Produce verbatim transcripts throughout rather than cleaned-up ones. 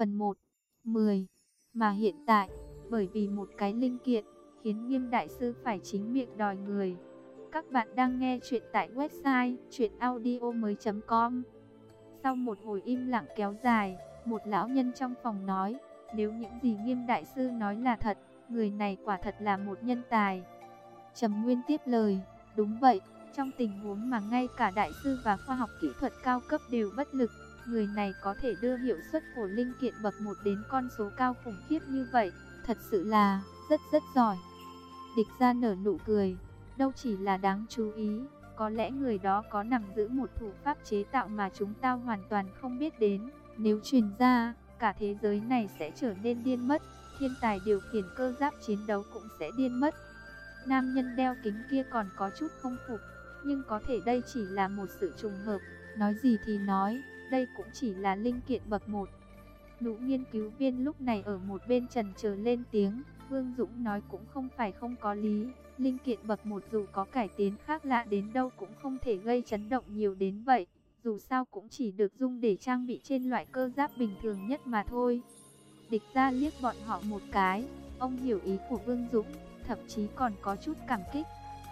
Phần một. mười. Mà hiện tại, bởi vì một cái linh kiện, khiến Nghiêm đại sư phải chính miệng đòi người. Các bạn đang nghe chuyện tại website truyện audio mới chấm com. Sau một hồi im lặng kéo dài, một lão nhân trong phòng nói, nếu những gì Nghiêm đại sư nói là thật, người này quả thật là một nhân tài. Trầm Nguyên tiếp lời, đúng vậy, trong tình huống mà ngay cả đại sư và khoa học kỹ thuật cao cấp đều bất lực, người này có thể đưa hiệu suất của linh kiện bậc một đến con số cao khủng khiếp như vậy, thật sự là rất rất giỏi. Địch Gia nở nụ cười, đâu chỉ là đáng chú ý, có lẽ người đó có nắm giữ một thủ pháp chế tạo mà chúng ta hoàn toàn không biết đến, nếu truyền ra, cả thế giới này sẽ trở nên điên mất, thiên tài điều khiển cơ giáp chiến đấu cũng sẽ điên mất. Nam nhân đeo kính kia còn có chút không phục, nhưng có thể đây chỉ là một sự trùng hợp, nói gì thì nói, đây cũng chỉ là linh kiện bậc một. Nụ nghiên cứu viên lúc này ở một bên trần chờ lên tiếng, Vương Dũng nói cũng không phải không có lý, linh kiện bậc một dù có cải tiến khác lạ đến đâu cũng không thể gây chấn động nhiều đến vậy, dù sao cũng chỉ được dùng để trang bị trên loại cơ giáp bình thường nhất mà thôi. Địch Gia liếc bọn họ một cái, ông hiểu ý của Vương Dũng, thậm chí còn có chút cảm kích.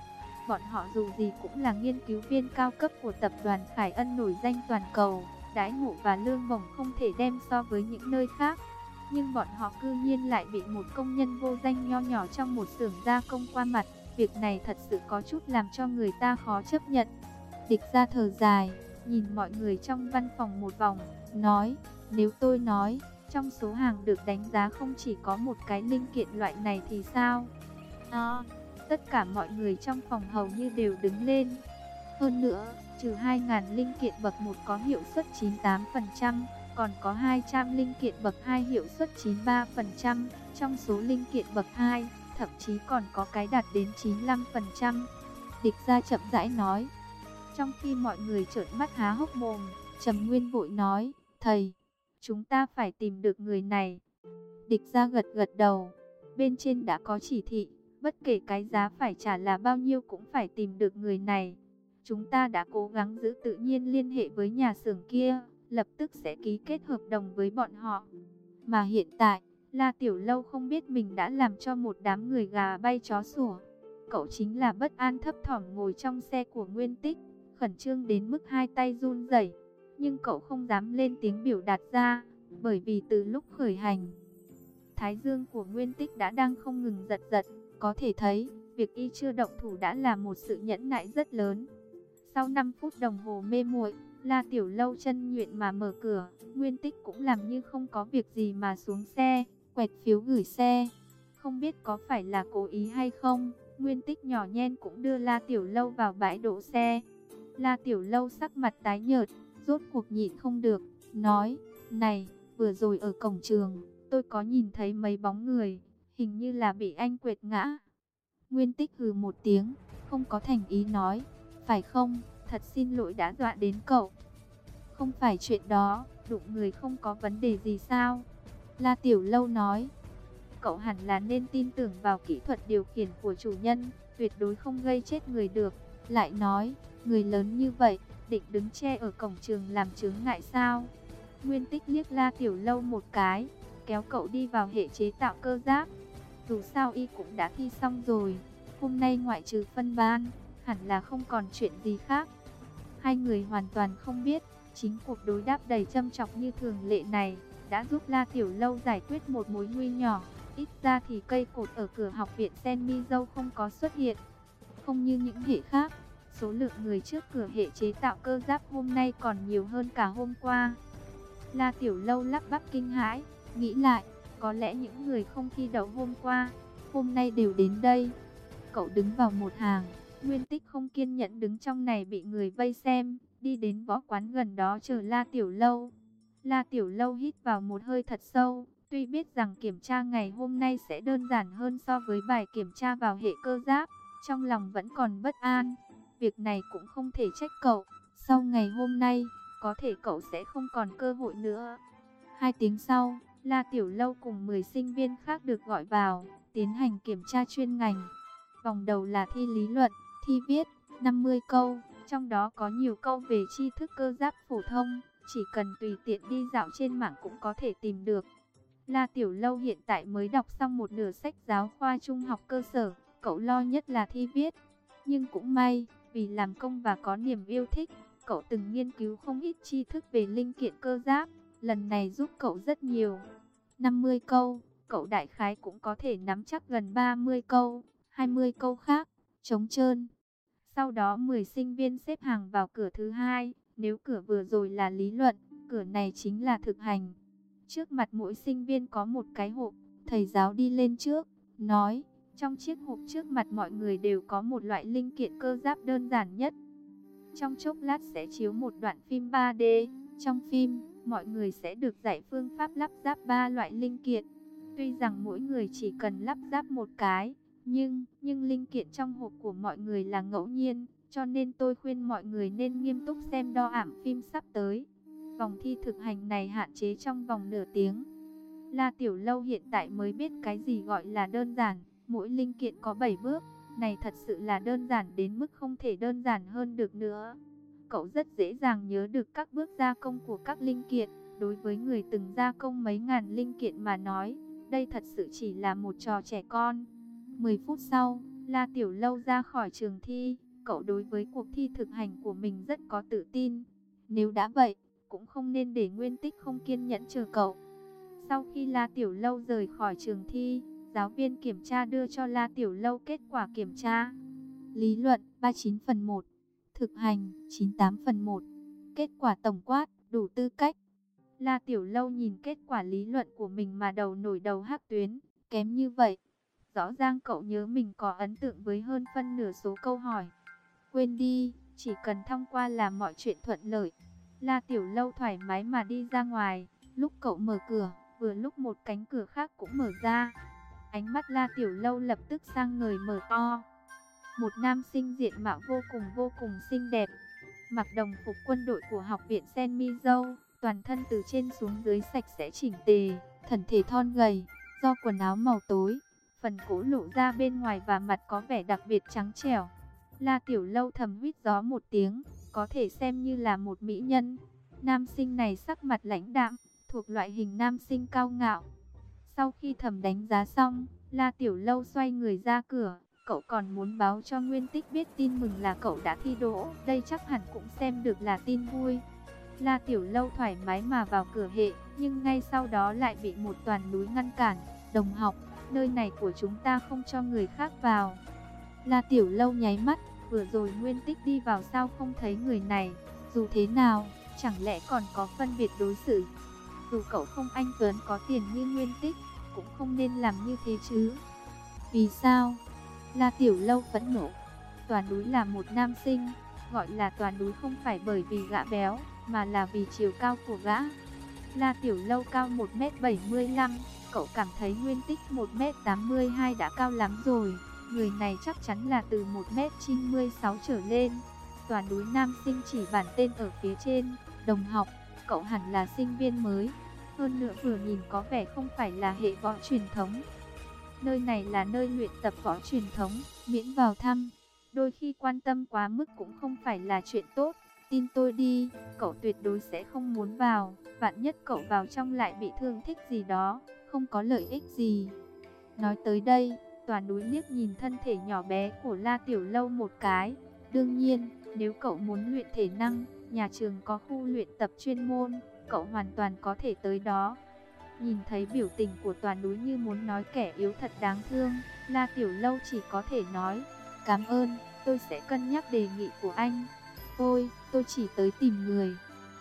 Bọn họ dù gì cũng là nghiên cứu viên cao cấp của tập đoàn Khải Ân nổi danh toàn cầu, đãi ngộ và lương bổng không thể đem so với những nơi khác. Nhưng bọn họ cư nhiên lại bị một công nhân vô danh nho nhỏ trong một xưởng gia công qua mặt. Việc này thật sự có chút làm cho người ta khó chấp nhận. Địch Gia thở dài, nhìn mọi người trong văn phòng một vòng, nói, nếu tôi nói, trong số hàng được đánh giá không chỉ có một cái linh kiện loại này thì sao? À, tất cả mọi người trong phòng hầu như đều đứng lên. Hơn nữa, trừ hai nghìn linh kiện bậc một có hiệu suất chín mươi tám phần trăm, còn có hai trăm linh kiện bậc hai hiệu suất chín mươi ba phần trăm, trong số linh kiện bậc hai, thậm chí còn có cái đạt đến chín mươi lăm phần trăm. Địch Gia chậm rãi nói. Trong khi mọi người trợn mắt há hốc mồm, Trầm Nguyên vội nói, thầy, chúng ta phải tìm được người này. Địch Gia gật gật đầu, bên trên đã có chỉ thị, bất kể cái giá phải trả là bao nhiêu cũng phải tìm được người này. Chúng ta đã cố gắng giữ tự nhiên liên hệ với nhà xưởng kia, lập tức sẽ ký kết hợp đồng với bọn họ. Mà hiện tại, La Tiểu Lâu không biết mình đã làm cho một đám người gà bay chó sủa. Cậu chính là bất an thấp thỏm ngồi trong xe của Nguyên Tích, khẩn trương đến mức hai tay run rẩy, nhưng cậu không dám lên tiếng biểu đạt ra, bởi vì từ lúc khởi hành, thái dương của Nguyên Tích đã đang không ngừng giật giật, có thể thấy, việc y chưa động thủ đã là một sự nhẫn nại rất lớn. Sau năm phút đồng hồ mê muội, La Tiểu Lâu chân nhuyễn mà mở cửa, Nguyên Tích cũng làm như không có việc gì mà xuống xe, quẹt phiếu gửi xe. Không biết có phải là cố ý hay không, Nguyên Tích nhỏ nhen cũng đưa La Tiểu Lâu vào bãi đỗ xe. La Tiểu Lâu sắc mặt tái nhợt, rốt cuộc nhịn không được, nói, này, vừa rồi ở cổng trường, tôi có nhìn thấy mấy bóng người, hình như là bị anh quệt ngã. Nguyên Tích hừ một tiếng, không có thành ý nói, phải không, thật xin lỗi đã dọa đến cậu. Không phải chuyện đó, đụng người không có vấn đề gì sao? La Tiểu Lâu nói, cậu hẳn là nên tin tưởng vào kỹ thuật điều khiển của chủ nhân, tuyệt đối không gây chết người được. Lại nói, người lớn như vậy, định đứng che ở cổng trường làm chướng ngại sao? Nguyên Tích liếc La Tiểu Lâu một cái, kéo cậu đi vào hệ chế tạo cơ giáp. Dù sao y cũng đã thi xong rồi, hôm nay ngoại trừ phân ban, hẳn là không còn chuyện gì khác. Hai người hoàn toàn không biết, chính cuộc đối đáp đầy châm chọc như thường lệ này, đã giúp La Tiểu Lâu giải quyết một mối nguy nhỏ. Ít ra thì cây cột ở cửa học viện Sen Mi Dâu không có xuất hiện. Không như những hệ khác, số lượng người trước cửa hệ chế tạo cơ giáp hôm nay còn nhiều hơn cả hôm qua. La Tiểu Lâu lắp bắp kinh hãi, nghĩ lại, có lẽ những người không thi đậu hôm qua, hôm nay đều đến đây. Cậu đứng vào một hàng, Nguyên Tích không kiên nhẫn đứng trong này bị người vây xem, đi đến võ quán gần đó chờ La Tiểu Lâu. La Tiểu Lâu hít vào một hơi thật sâu, tuy biết rằng kiểm tra ngày hôm nay sẽ đơn giản hơn so với bài kiểm tra vào hệ cơ giáp, trong lòng vẫn còn bất an. Việc này cũng không thể trách cậu, sau ngày hôm nay, có thể cậu sẽ không còn cơ hội nữa. Hai tiếng sau, La Tiểu Lâu cùng mười sinh viên khác được gọi vào, tiến hành kiểm tra chuyên ngành. Vòng đầu là thi lý luận, thi viết, năm mươi câu, trong đó có nhiều câu về tri thức cơ giáp phổ thông, chỉ cần tùy tiện đi dạo trên mạng cũng có thể tìm được. La Tiểu Lâu hiện tại mới đọc xong một nửa sách giáo khoa trung học cơ sở, cậu lo nhất là thi viết. Nhưng cũng may, vì làm công và có niềm yêu thích, cậu từng nghiên cứu không ít tri thức về linh kiện cơ giáp, lần này giúp cậu rất nhiều. năm mươi câu, cậu đại khái cũng có thể nắm chắc gần ba mươi câu, hai mươi câu khác, trống trơn. Sau đó mười sinh viên xếp hàng vào cửa thứ hai, nếu cửa vừa rồi là lý luận, cửa này chính là thực hành. Trước mặt mỗi sinh viên có một cái hộp, thầy giáo đi lên trước, nói, trong chiếc hộp trước mặt mọi người đều có một loại linh kiện cơ giáp đơn giản nhất. Trong chốc lát sẽ chiếu một đoạn phim ba D, trong phim, mọi người sẽ được dạy phương pháp lắp ráp ba loại linh kiện. Tuy rằng mỗi người chỉ cần lắp ráp một cái, nhưng, nhưng linh kiện trong hộp của mọi người là ngẫu nhiên, cho nên tôi khuyên mọi người nên nghiêm túc xem đo ảm phim sắp tới. Vòng thi thực hành này hạn chế trong vòng nửa tiếng. La Tiểu Lâu hiện tại mới biết cái gì gọi là đơn giản, mỗi linh kiện có bảy bước, này thật sự là đơn giản đến mức không thể đơn giản hơn được nữa. Cậu rất dễ dàng nhớ được các bước gia công của các linh kiện, đối với người từng gia công mấy ngàn linh kiện mà nói, đây thật sự chỉ là một trò trẻ con. mười phút sau, La Tiểu Lâu ra khỏi trường thi, cậu đối với cuộc thi thực hành của mình rất có tự tin. Nếu đã vậy, cũng không nên để Nguyên Tích không kiên nhẫn chờ cậu. Sau khi La Tiểu Lâu rời khỏi trường thi, giáo viên kiểm tra đưa cho La Tiểu Lâu kết quả kiểm tra. Lý luận ba mươi chín phần một, thực hành chín mươi tám phần một, kết quả tổng quát đủ tư cách. La Tiểu Lâu nhìn kết quả lý luận của mình mà đầu nổi đầu hắc tuyến, kém như vậy. Rõ ràng cậu nhớ mình có ấn tượng với hơn phân nửa số câu hỏi. Quên đi, chỉ cần thông qua là mọi chuyện thuận lợi. La Tiểu Lâu thoải mái mà đi ra ngoài, lúc cậu mở cửa, vừa lúc một cánh cửa khác cũng mở ra. Ánh mắt La Tiểu Lâu lập tức sang ngời mở to. Một nam sinh diện mạo vô cùng vô cùng xinh đẹp, mặc đồng phục quân đội của học viện Sen Mi Dâu, toàn thân từ trên xuống dưới sạch sẽ chỉnh tề, thân thể thon gầy, do quần áo màu tối, phần cổ lộ ra bên ngoài và mặt có vẻ đặc biệt trắng trẻo. La Tiểu Lâu thầm huýt gió một tiếng, có thể xem như là một mỹ nhân. Nam sinh này sắc mặt lãnh đạm, thuộc loại hình nam sinh cao ngạo. Sau khi thầm đánh giá xong, La Tiểu Lâu xoay người ra cửa. Cậu còn muốn báo cho Nguyên Tích biết tin mừng là cậu đã thi đỗ, đây chắc hẳn cũng xem được là tin vui. La Tiểu Lâu thoải mái mà vào cửa hệ, nhưng ngay sau đó lại bị một toàn núi ngăn cản. Đồng học, nơi này của chúng ta không cho người khác vào. La Tiểu Lâu nháy mắt, vừa rồi Nguyên Tích đi vào sao không thấy người này, dù thế nào, chẳng lẽ còn có phân biệt đối xử. Dù cậu không anh tuấn có tiền như Nguyên Tích, cũng không nên làm như thế chứ. Vì sao? La Tiểu Lâu phẫn nộ. Toàn núi là một nam sinh, gọi là toàn núi không phải bởi vì gã béo, mà là vì chiều cao của gã. La Tiểu Lâu cao một mét bảy mươi lăm, cậu cảm thấy Nguyên Tích một mét tám mươi hai đã cao lắm rồi. Người này chắc chắn là từ một mét chín mươi sáu trở lên. Toàn núi nam sinh chỉ bản tên ở phía trên. Đồng học, cậu hẳn là sinh viên mới. Hơn nữa vừa nhìn có vẻ không phải là hệ võ truyền thống. Nơi này là nơi luyện tập võ truyền thống, miễn vào thăm. Đôi khi quan tâm quá mức cũng không phải là chuyện tốt. Tin tôi đi, cậu tuyệt đối sẽ không muốn vào. Vạn nhất cậu vào trong lại bị thương thích gì đó, không có lợi ích gì. Nói tới đây, Toàn núi liếc nhìn thân thể nhỏ bé của La Tiểu Lâu một cái. Đương nhiên, nếu cậu muốn luyện thể năng, nhà trường có khu luyện tập chuyên môn, cậu hoàn toàn có thể tới đó. Nhìn thấy biểu tình của Toàn núi như muốn nói kẻ yếu thật đáng thương, La Tiểu Lâu chỉ có thể nói, cảm ơn, tôi sẽ cân nhắc đề nghị của anh. Tôi, tôi chỉ tới tìm người.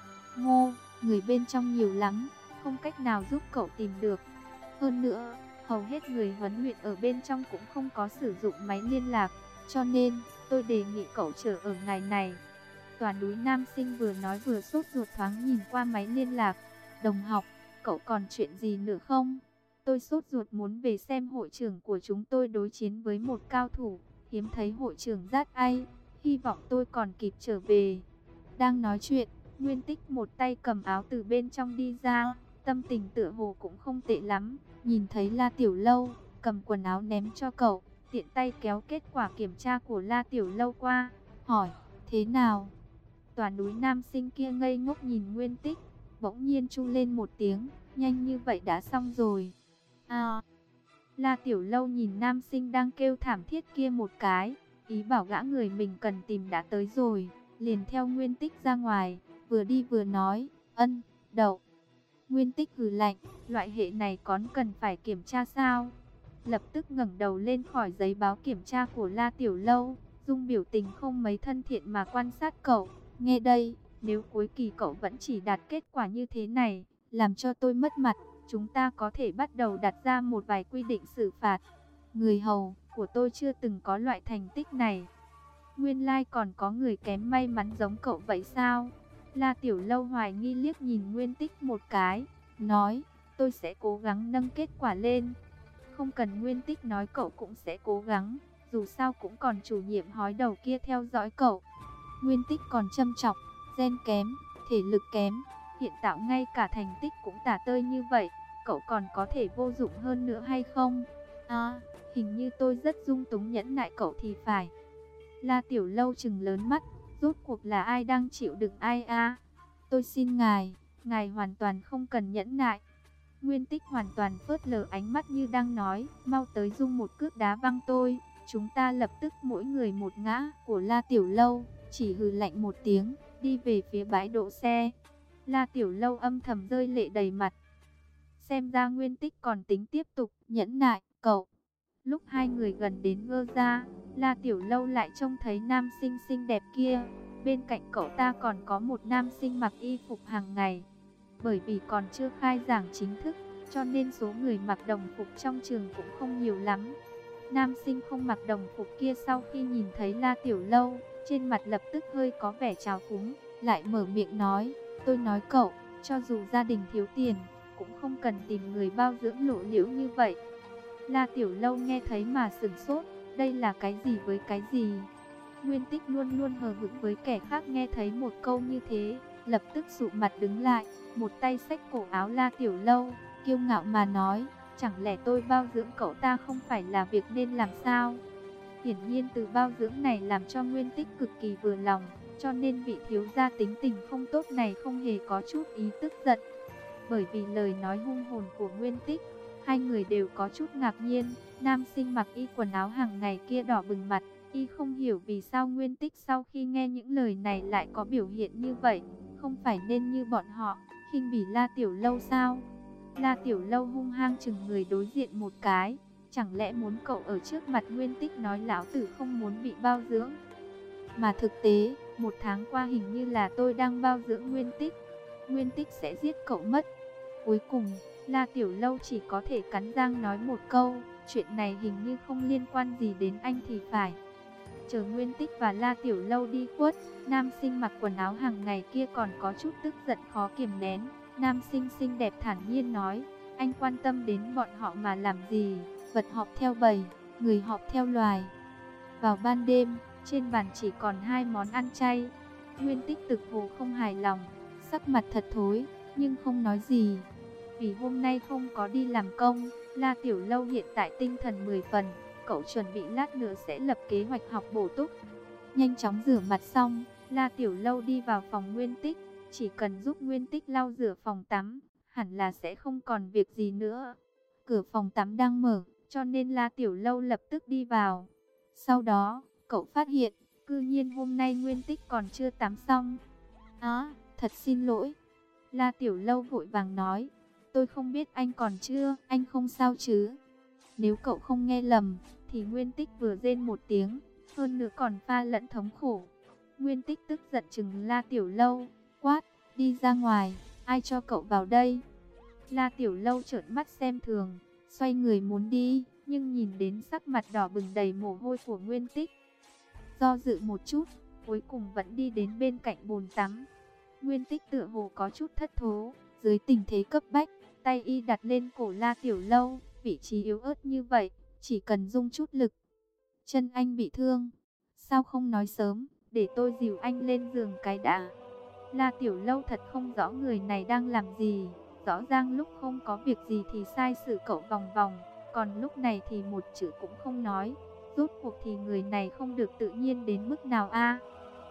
Ngô, người bên trong nhiều lắm, không cách nào giúp cậu tìm được. Hơn nữa, hầu hết người huấn luyện ở bên trong cũng không có sử dụng máy liên lạc, cho nên tôi đề nghị cậu chờ ở ngày này. Toàn núi nam sinh vừa nói vừa sốt ruột thoáng nhìn qua máy liên lạc. Đồng học, cậu còn chuyện gì nữa không? Tôi sốt ruột muốn về xem hội trưởng của chúng tôi đối chiến với một cao thủ, hiếm thấy hội trưởng rát ai, hy vọng tôi còn kịp trở về. Đang nói chuyện, Nguyên Tích một tay cầm áo từ bên trong đi ra, tâm tình tựa hồ cũng không tệ lắm, nhìn thấy La Tiểu Lâu, cầm quần áo ném cho cậu, tiện tay kéo kết quả kiểm tra của La Tiểu Lâu qua, hỏi, thế nào? Tòa núi nam sinh kia ngây ngốc nhìn Nguyên Tích, bỗng nhiên chu lên một tiếng, nhanh như vậy đã xong rồi. À, La Tiểu Lâu nhìn nam sinh đang kêu thảm thiết kia một cái, ý bảo gã người mình cần tìm đã tới rồi, liền theo Nguyên Tích ra ngoài, vừa đi vừa nói, ân, đậu. Nguyên Tích hừ lạnh, loại hệ này còn cần phải kiểm tra sao? Lập tức ngẩng đầu lên khỏi giấy báo kiểm tra của La Tiểu Lâu, dung biểu tình không mấy thân thiện mà quan sát cậu. Nghe đây, nếu cuối kỳ cậu vẫn chỉ đạt kết quả như thế này, làm cho tôi mất mặt, chúng ta có thể bắt đầu đặt ra một vài quy định xử phạt. Người hầu của tôi chưa từng có loại thành tích này. Nguyên lai còn có người kém may mắn giống cậu vậy sao? La Tiểu Lâu hoài nghi liếc nhìn Nguyên Tích một cái, nói, tôi sẽ cố gắng nâng kết quả lên. Không cần Nguyên Tích nói cậu cũng sẽ cố gắng, dù sao cũng còn chủ nhiệm hói đầu kia theo dõi cậu. Nguyên Tích còn châm chọc, gen kém, thể lực kém, hiện tạo ngay cả thành tích cũng tả tơi như vậy, cậu còn có thể vô dụng hơn nữa hay không? À, hình như tôi rất dung túng nhẫn nại cậu thì phải. La Tiểu Lâu trừng lớn mắt, rốt cuộc là ai đang chịu đựng ai a? Tôi xin ngài, ngài hoàn toàn không cần nhẫn nại. Nguyên Tích hoàn toàn phớt lờ ánh mắt như đang nói, mau tới dung một cước đá văng tôi. Chúng ta lập tức mỗi người một ngã của La Tiểu Lâu, chỉ hừ lạnh một tiếng, đi về phía bãi đỗ xe. La Tiểu Lâu âm thầm rơi lệ đầy mặt. Xem ra Nguyên Tích còn tính tiếp tục nhẫn nại, cậu. Lúc hai người gần đến gơ ra, La Tiểu Lâu lại trông thấy nam sinh xinh đẹp kia. Bên cạnh cậu ta còn có một nam sinh mặc y phục hàng ngày. Bởi vì còn chưa khai giảng chính thức, cho nên số người mặc đồng phục trong trường cũng không nhiều lắm. Nam sinh không mặc đồng phục kia sau khi nhìn thấy La Tiểu Lâu, trên mặt lập tức hơi có vẻ trào phúng, lại mở miệng nói, tôi nói cậu, cho dù gia đình thiếu tiền, cũng không cần tìm người bao dưỡng lộ liễu như vậy. La Tiểu Lâu nghe thấy mà sửng sốt, đây là cái gì với cái gì? Nguyên Tích luôn luôn hờ hững với kẻ khác nghe thấy một câu như thế, lập tức sụ mặt đứng lại, một tay xách cổ áo La Tiểu Lâu, kiêu ngạo mà nói, chẳng lẽ tôi bao dưỡng cậu ta không phải là việc nên làm sao? Hiển nhiên từ bao dưỡng này làm cho Nguyên Tích cực kỳ vừa lòng, cho nên vị thiếu gia tính tình không tốt này không hề có chút ý tức giận. Bởi vì lời nói hung hồn của Nguyên Tích, hai người đều có chút ngạc nhiên. Nam sinh mặc y quần áo hàng ngày kia đỏ bừng mặt, y không hiểu vì sao Nguyên Tích sau khi nghe những lời này lại có biểu hiện như vậy. Không phải nên như bọn họ, khinh bỉ La Tiểu Lâu sao? La Tiểu Lâu hung hăng chừng người đối diện một cái, chẳng lẽ muốn cậu ở trước mặt Nguyên Tích nói lão tử không muốn bị bao dưỡng? Mà thực tế, một tháng qua hình như là tôi đang bao dưỡng Nguyên Tích. Nguyên Tích sẽ giết cậu mất. Cuối cùng, La Tiểu Lâu chỉ có thể cắn răng nói một câu, chuyện này hình như không liên quan gì đến anh thì phải. Chờ Nguyên Tích và La Tiểu Lâu đi khuất, nam sinh mặc quần áo hàng ngày kia còn có chút tức giận khó kiềm nén. Nam sinh xinh đẹp thản nhiên nói, anh quan tâm đến bọn họ mà làm gì, vật họp theo bầy, người họp theo loài. Vào ban đêm, trên bàn chỉ còn hai món ăn chay. Nguyên Tích thực hồ không hài lòng, sắc mặt thật thối, nhưng không nói gì. Vì hôm nay không có đi làm công, La Tiểu Lâu hiện tại tinh thần mười phần, cậu chuẩn bị lát nữa sẽ lập kế hoạch học bổ túc. Nhanh chóng rửa mặt xong, La Tiểu Lâu đi vào phòng Nguyên Tích, chỉ cần giúp Nguyên Tích lau rửa phòng tắm, hẳn là sẽ không còn việc gì nữa. Cửa phòng tắm đang mở, cho nên La Tiểu Lâu lập tức đi vào. Sau đó, cậu phát hiện, cư nhiên hôm nay Nguyên Tích còn chưa tắm xong. Á, thật xin lỗi. La Tiểu Lâu vội vàng nói, tôi không biết anh còn chưa, anh không sao chứ? Nếu cậu không nghe lầm, thì Nguyên Tích vừa rên một tiếng, hơn nữa còn pha lẫn thống khổ. Nguyên Tích tức giận chừng La Tiểu Lâu, quát, đi ra ngoài, ai cho cậu vào đây? La Tiểu Lâu trợn mắt xem thường, xoay người muốn đi, nhưng nhìn đến sắc mặt đỏ bừng đầy mồ hôi của Nguyên Tích. Do dự một chút, cuối cùng vẫn đi đến bên cạnh bồn tắm. Nguyên Tích tựa hồ có chút thất thố, dưới tình thế cấp bách, tay y đặt lên cổ La Tiểu Lâu, vị trí yếu ớt như vậy, chỉ cần dùng chút lực. Chân anh bị thương, sao không nói sớm, để tôi dìu anh lên giường cái đã. La Tiểu Lâu thật không rõ người này đang làm gì, rõ ràng lúc không có việc gì thì sai xử cậu vòng vòng, còn lúc này thì một chữ cũng không nói. Rốt cuộc thì người này không được tự nhiên đến mức nào a?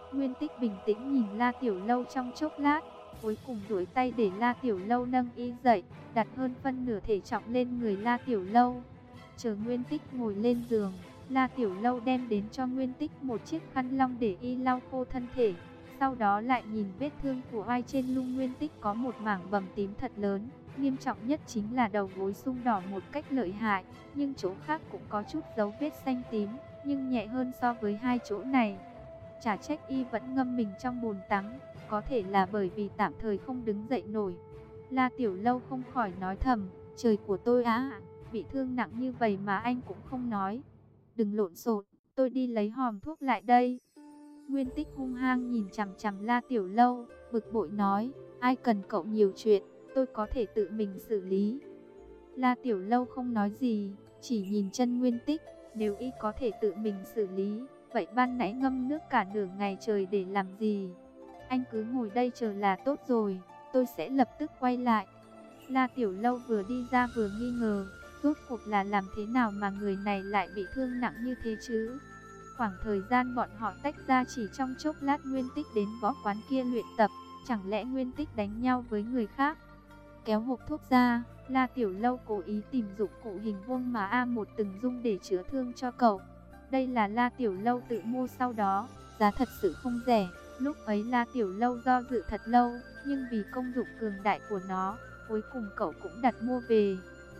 Nguyên Tích bình tĩnh nhìn La Tiểu Lâu trong chốc lát, cuối cùng duỗi tay để La Tiểu Lâu nâng y dậy, đặt hơn phân nửa thể trọng lên người La Tiểu Lâu. Chờ Nguyên Tích ngồi lên giường, La Tiểu Lâu đem đến cho Nguyên Tích một chiếc khăn lông để y lau khô thân thể. Sau đó lại nhìn vết thương của oai trên lưng Nguyên Tích có một mảng bầm tím thật lớn. Nghiêm trọng nhất chính là đầu gối sưng đỏ một cách lợi hại, nhưng chỗ khác cũng có chút dấu vết xanh tím, nhưng nhẹ hơn so với hai chỗ này. Chả trách y vẫn ngâm mình trong bồn tắm, có thể là bởi vì tạm thời không đứng dậy nổi. La Tiểu Lâu không khỏi nói thầm, trời của tôi á, bị thương nặng như vậy mà anh cũng không nói. Đừng lộn xộn, tôi đi lấy hòm thuốc lại đây. Nguyên Tích hung hăng nhìn chằm chằm La Tiểu Lâu, bực bội nói, ai cần cậu nhiều chuyện, tôi có thể tự mình xử lý. La Tiểu Lâu không nói gì, chỉ nhìn chân Nguyên Tích, nếu y có thể tự mình xử lý, vậy ban nãy ngâm nước cả nửa ngày trời để làm gì? Anh cứ ngồi đây chờ là tốt rồi, tôi sẽ lập tức quay lại. La Tiểu Lâu vừa đi ra vừa nghi ngờ, rốt cuộc là làm thế nào mà người này lại bị thương nặng như thế chứ? Khoảng thời gian bọn họ tách ra chỉ trong chốc lát Nguyên Tích đến võ quán kia luyện tập, chẳng lẽ Nguyên Tích đánh nhau với người khác? Kéo hộp thuốc ra, La Tiểu Lâu cố ý tìm dụng cụ hình vuông mà A một từng dùng để chữa thương cho cậu. Đây là La Tiểu Lâu tự mua sau đó, giá thật sự không rẻ. Lúc ấy La Tiểu Lâu do dự thật lâu, nhưng vì công dụng cường đại của nó, cuối cùng cậu cũng đặt mua về.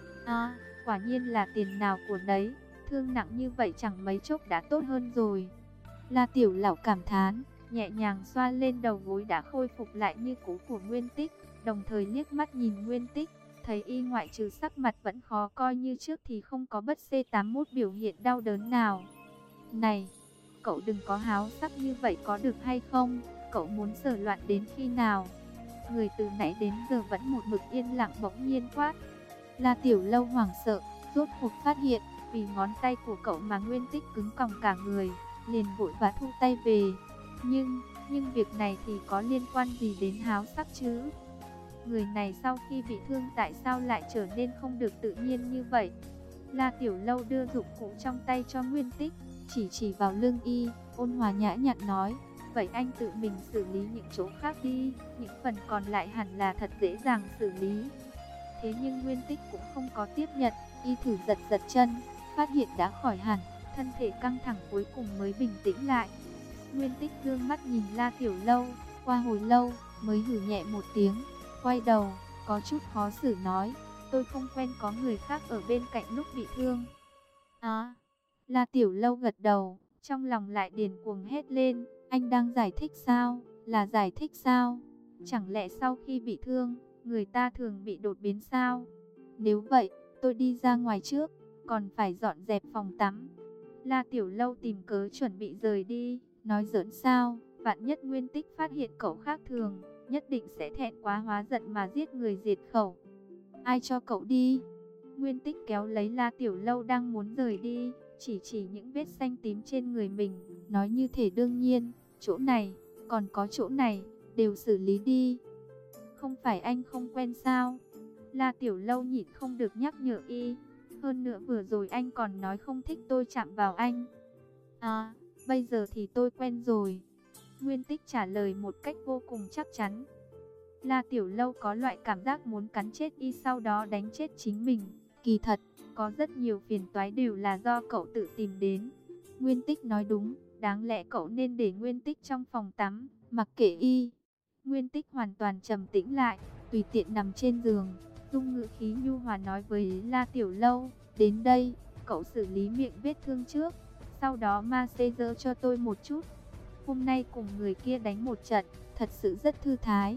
À, quả nhiên là tiền nào của nấy, thương nặng như vậy chẳng mấy chốc đã tốt hơn rồi. La Tiểu Lão cảm thán, nhẹ nhàng xoa lên đầu gối đã khôi phục lại như cũ của Nguyên Tích, đồng thời liếc mắt nhìn Nguyên Tích, thấy y ngoại trừ sắc mặt vẫn khó coi như trước thì không có bất C tám mốt biểu hiện đau đớn nào. Này, cậu đừng có háo sắc như vậy có được hay không? Cậu muốn sờ loạn đến khi nào? Người từ nãy đến giờ vẫn một mực yên lặng bỗng nhiên quát. La Tiểu Lâu hoảng sợ, rốt cuộc phát hiện, vì ngón tay của cậu mà Nguyên Tích cứng còng cả người, liền vội và thu tay về. Nhưng, nhưng việc này thì có liên quan gì đến háo sắc chứ? Người này sau khi bị thương tại sao lại trở nên không được tự nhiên như vậy? La Tiểu Lâu đưa dụng cụ trong tay cho Nguyên Tích, chỉ chỉ vào lưng y, ôn hòa nhã nhặn nói, vậy anh tự mình xử lý những chỗ khác đi, những phần còn lại hẳn là thật dễ dàng xử lý. Thế nhưng Nguyên Tích cũng không có tiếp nhận, y thử giật giật chân, phát hiện đã khỏi hẳn, thân thể căng thẳng cuối cùng mới bình tĩnh lại. Nguyên Tích dương mắt nhìn La Tiểu Lâu, qua hồi lâu mới hừ nhẹ một tiếng, quay đầu, có chút khó xử nói, tôi không quen có người khác ở bên cạnh lúc bị thương. À, La Tiểu Lâu gật đầu, trong lòng lại điền cuồng hét lên, anh đang giải thích sao, là giải thích sao? Chẳng lẽ sau khi bị thương, người ta thường bị đột biến sao? Nếu vậy, tôi đi ra ngoài trước, còn phải dọn dẹp phòng tắm. La Tiểu Lâu tìm cớ chuẩn bị rời đi, nói giỡn sao, vạn nhất Nguyên Tích phát hiện cậu khác thường, nhất định sẽ thẹn quá hóa giận mà giết người diệt khẩu. Ai cho cậu đi? Nguyên Tích kéo lấy La Tiểu Lâu đang muốn rời đi, chỉ chỉ những vết xanh tím trên người mình, nói như thể đương nhiên, chỗ này, còn có chỗ này, đều xử lý đi. Không phải anh không quen sao? La Tiểu Lâu nhịn không được nhắc nhở y, hơn nữa vừa rồi anh còn nói không thích tôi chạm vào anh. À, bây giờ thì tôi quen rồi. Nguyên Tích trả lời một cách vô cùng chắc chắn. La Tiểu Lâu có loại cảm giác muốn cắn chết y sau đó đánh chết chính mình. Kỳ thật, có rất nhiều phiền toái đều là do cậu tự tìm đến. Nguyên Tích nói đúng, đáng lẽ cậu nên để Nguyên Tích trong phòng tắm, mặc kệ y. Nguyên Tích hoàn toàn trầm tĩnh lại, tùy tiện nằm trên giường, dùng ngữ khí nhu hòa nói với La Tiểu Lâu, đến đây, cậu xử lý miệng vết thương trước, sau đó massage cho tôi một chút. Hôm nay cùng người kia đánh một trận, thật sự rất thư thái.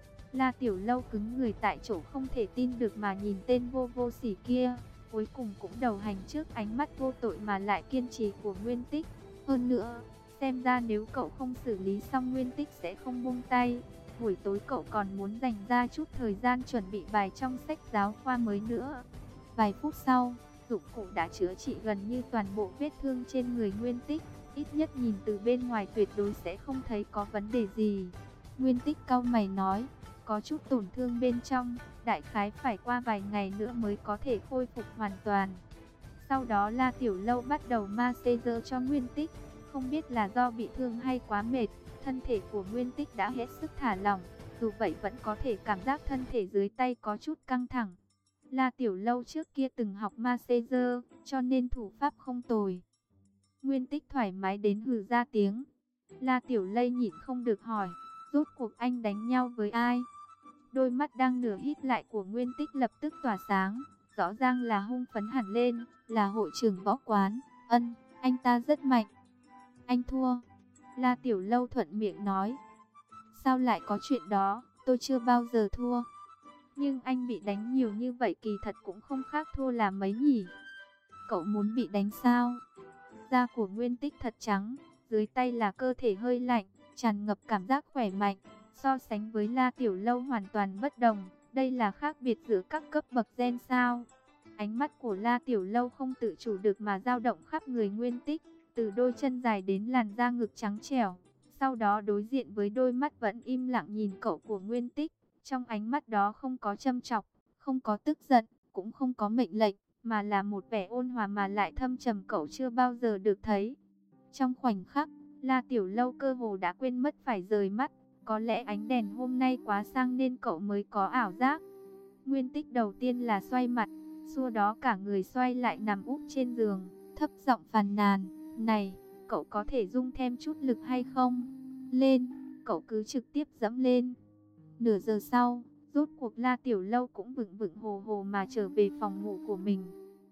La Tiểu Lâu cứng người tại chỗ không thể tin được mà nhìn tên vô vô sỉ kia, cuối cùng cũng đầu hành trước ánh mắt vô tội mà lại kiên trì của Nguyên Tích. Hơn nữa, xem ra nếu cậu không xử lý xong Nguyên Tích sẽ không buông tay. Buổi tối cậu còn muốn dành ra chút thời gian chuẩn bị bài trong sách giáo khoa mới nữa. Vài phút sau, dụng cụ đã chữa trị gần như toàn bộ vết thương trên người Nguyên Tích. Ít nhất nhìn từ bên ngoài tuyệt đối sẽ không thấy có vấn đề gì. Nguyên Tích cau mày nói, có chút tổn thương bên trong, đại khái phải qua vài ngày nữa mới có thể khôi phục hoàn toàn. Sau đó La Tiểu Lâu bắt đầu massage cho Nguyên Tích. Không biết là do bị thương hay quá mệt, thân thể của Nguyên Tích đã hết sức thả lỏng, dù vậy vẫn có thể cảm giác thân thể dưới tay có chút căng thẳng. La Tiểu Lâu trước kia từng học ma xê dơ, cho nên thủ pháp không tồi. Nguyên Tích thoải mái đến hừ ra tiếng. La Tiểu Lây nhịn không được hỏi, rốt cuộc anh đánh nhau với ai? Đôi mắt đang nửa híp lại của Nguyên Tích lập tức tỏa sáng, rõ ràng là hung phấn hẳn lên, là hội trưởng võ quán. Ân, anh ta rất mạnh. Anh thua. La Tiểu Lâu thuận miệng nói. Sao lại có chuyện đó, tôi chưa bao giờ thua. Nhưng anh bị đánh nhiều như vậy kỳ thật cũng không khác thua là mấy nhỉ. Cậu muốn bị đánh sao? Da của Nguyên Tích thật trắng, dưới tay là cơ thể hơi lạnh, tràn ngập cảm giác khỏe mạnh. So sánh với La Tiểu Lâu hoàn toàn bất đồng, đây là khác biệt giữa các cấp bậc gen sao. Ánh mắt của La Tiểu Lâu không tự chủ được mà dao động khắp người Nguyên Tích, từ đôi chân dài đến làn da ngực trắng trẻo. Sau đó đối diện với đôi mắt vẫn im lặng nhìn cậu của Nguyên Tích, trong ánh mắt đó không có châm chọc, không có tức giận, cũng không có mệnh lệnh, mà là một vẻ ôn hòa mà lại thâm trầm cậu chưa bao giờ được thấy. Trong khoảnh khắc, La Tiểu Lâu cơ hồ đã quên mất phải rời mắt, có lẽ ánh đèn hôm nay quá sang nên cậu mới có ảo giác. Nguyên Tích đầu tiên là xoay mặt, sau đó cả người xoay lại nằm úp trên giường, thấp giọng phàn nàn, này, cậu có thể dung thêm chút lực hay không? Lên, cậu cứ trực tiếp dẫm lên. Nửa giờ sau, rốt cuộc La Tiểu Lâu cũng vững vững hồ hồ mà trở về phòng ngủ của mình.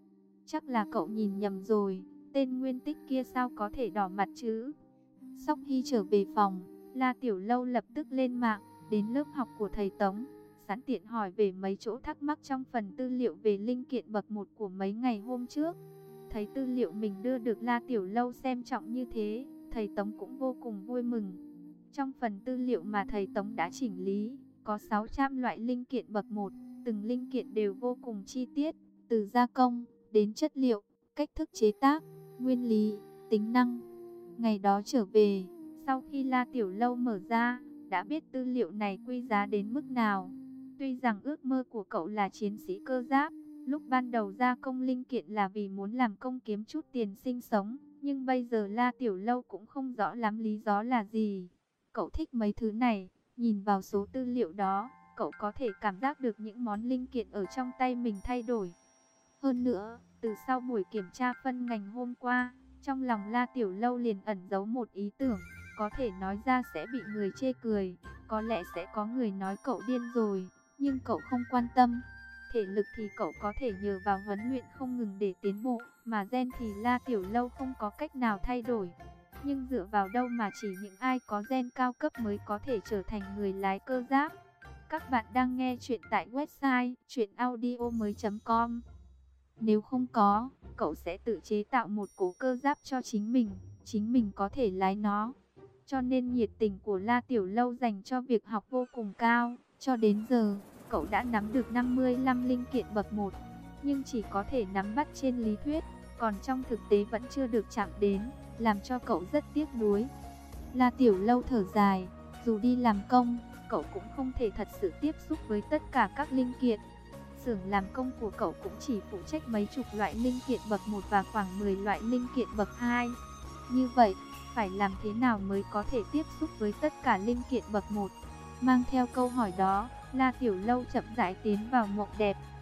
Chắc là cậu nhìn nhầm rồi, tên Nguyên Tích kia sao có thể đỏ mặt chứ? Sau khi trở về phòng, La Tiểu Lâu lập tức lên mạng, đến lớp học của thầy Tống, sẵn tiện hỏi về mấy chỗ thắc mắc trong phần tư liệu về linh kiện bậc một của mấy ngày hôm trước. Thấy tư liệu mình đưa được La Tiểu Lâu xem trọng như thế, thầy Tống cũng vô cùng vui mừng. Trong phần tư liệu mà thầy Tống đã chỉnh lý, có sáu trăm loại linh kiện bậc một, từng linh kiện đều vô cùng chi tiết, từ gia công đến chất liệu, cách thức chế tác, nguyên lý, tính năng. Ngày đó trở về, sau khi La Tiểu Lâu mở ra, đã biết tư liệu này quý giá đến mức nào. Tuy rằng ước mơ của cậu là chiến sĩ cơ giáp, lúc ban đầu gia công linh kiện là vì muốn làm công kiếm chút tiền sinh sống, nhưng bây giờ La Tiểu Lâu cũng không rõ lắm lý do là gì. Cậu thích mấy thứ này, nhìn vào số tư liệu đó, cậu có thể cảm giác được những món linh kiện ở trong tay mình thay đổi. Hơn nữa, từ sau buổi kiểm tra phân ngành hôm qua, trong lòng La Tiểu Lâu liền ẩn giấu một ý tưởng, có thể nói ra sẽ bị người chê cười, có lẽ sẽ có người nói cậu điên rồi, nhưng cậu không quan tâm. Thể lực thì cậu có thể nhờ vào huấn luyện không ngừng để tiến bộ, mà gen thì La Tiểu Lâu không có cách nào thay đổi. Nhưng dựa vào đâu mà chỉ những ai có gen cao cấp mới có thể trở thành người lái cơ giáp. Các bạn đang nghe chuyện tại website truyện audio mới chấm com. Nếu không có, cậu sẽ tự chế tạo một cố cơ giáp cho chính mình, chính mình có thể lái nó. Cho nên nhiệt tình của La Tiểu Lâu dành cho việc học vô cùng cao. Cho đến giờ, cậu đã nắm được năm mươi lăm linh kiện bậc một, nhưng chỉ có thể nắm bắt trên lý thuyết, còn trong thực tế vẫn chưa được chạm đến, làm cho cậu rất tiếc nuối. La Tiểu Lâu thở dài, dù đi làm công, cậu cũng không thể thật sự tiếp xúc với tất cả các linh kiện. Xưởng làm công của cậu cũng chỉ phụ trách mấy chục loại linh kiện bậc một và khoảng mười loại linh kiện bậc hai. Như vậy, phải làm thế nào mới có thể tiếp xúc với tất cả linh kiện bậc một? Mang theo câu hỏi đó, La Tiểu Lâu chậm rãi tiến vào mộng đẹp.